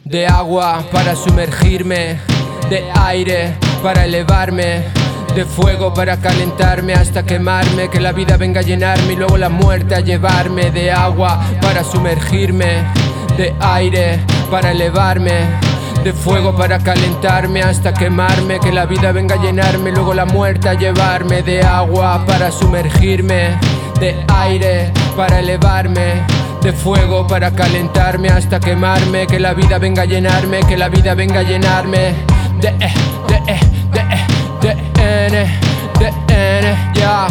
De agua para sumergirme, de aire para elevarme, de fuego para calentarme hasta quemarme, que la vida venga a llenarme y luego la muerte a llevarme. De agua para sumergirme, de aire para elevarme, de fuego para calentarme hasta quemarme, que la vida venga a llenarme y luego la muerte a llevarme. De agua para sumergirme, de aire para elevarme, de fuego para calentarme hasta quemarme, que la vida venga a llenarme, que la vida venga a llenarme. Ya.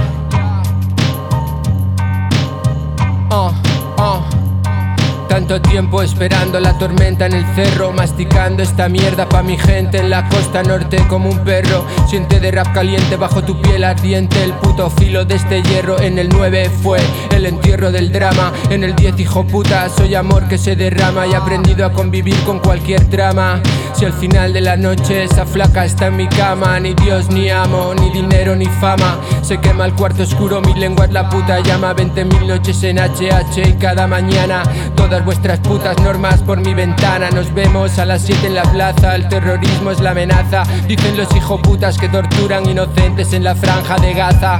Tanto tiempo esperando la tormenta en el cerro, masticando esta mierda pa' mi gente en la costa norte como un perro. Siente de rap caliente bajo tu piel ardiente el puto filo de este hierro. En el 9 fue el entierro del drama, en el 10 hijo puta soy amor que se derrama, y he aprendido a convivir con cualquier trama. Si al final de la noche esa flaca está en mi cama, ni Dios ni amo, ni dinero ni fama. Se quema el cuarto oscuro, mi lengua es la puta llama. 20.000 noches en HH y cada mañana todas vuestras putas normas por mi ventana. Nos vemos a las 7 en la plaza, el terrorismo es la amenaza. Dicen los hijoputas que torturan inocentes en la franja de Gaza.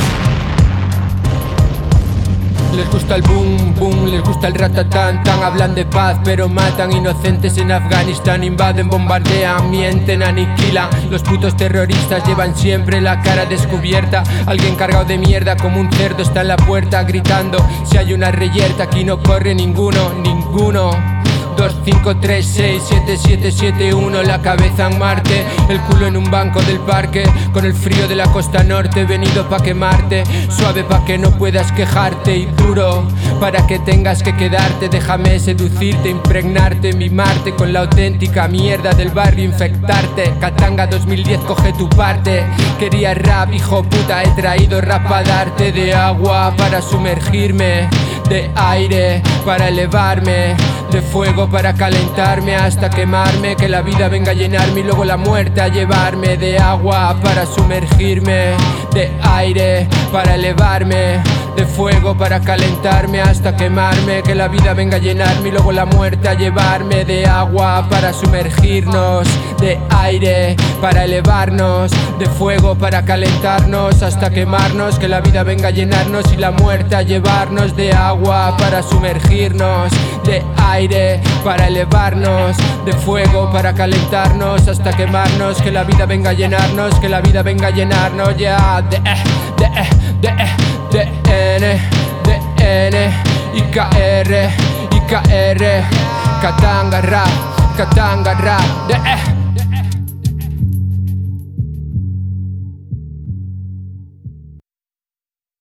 Les gusta el boom boom, les gusta el ratatán tan. Hablan de paz pero matan inocentes en Afganistán. Invaden, bombardean, mienten, aniquilan. Los putos terroristas llevan siempre la cara descubierta. Alguien cargado de mierda como un cerdo está en la puerta gritando: si hay una reyerta aquí no corre ninguno, ninguno. 2, 5, 3, 6, 7, 7, 7, 1. La cabeza en Marte, el culo en un banco del parque, con el frío de la costa norte, venido pa' quemarte. Suave pa' que no puedas quejarte, y duro para que tengas que quedarte. Déjame seducirte, impregnarte, mimarte con la auténtica mierda del barrio, infectarte. Katanga 2010, coge tu parte. Quería rap, hijo puta, he traído rap pa' darte. De agua para sumergirme, de aire para elevarme, de fuego para calentarme hasta quemarme, que la vida venga a llenarme y luego la muerte a llevarme. De agua para sumergirme, de aire para elevarme, de fuego para calentarme hasta quemarme, que la vida venga a llenarme y luego la muerte a llevarme. De agua para sumergirnos, de aire para elevarnos, de fuego para calentarnos hasta quemarnos, que la vida venga a llenarnos y la muerte a llevarnos. De agua para sumergirnos, de aire para elevarnos, de fuego para calentarnos hasta quemarnos, que la vida venga a llenarnos, que la vida venga a llenarnos. Ya. N, IKR, Katanga rap,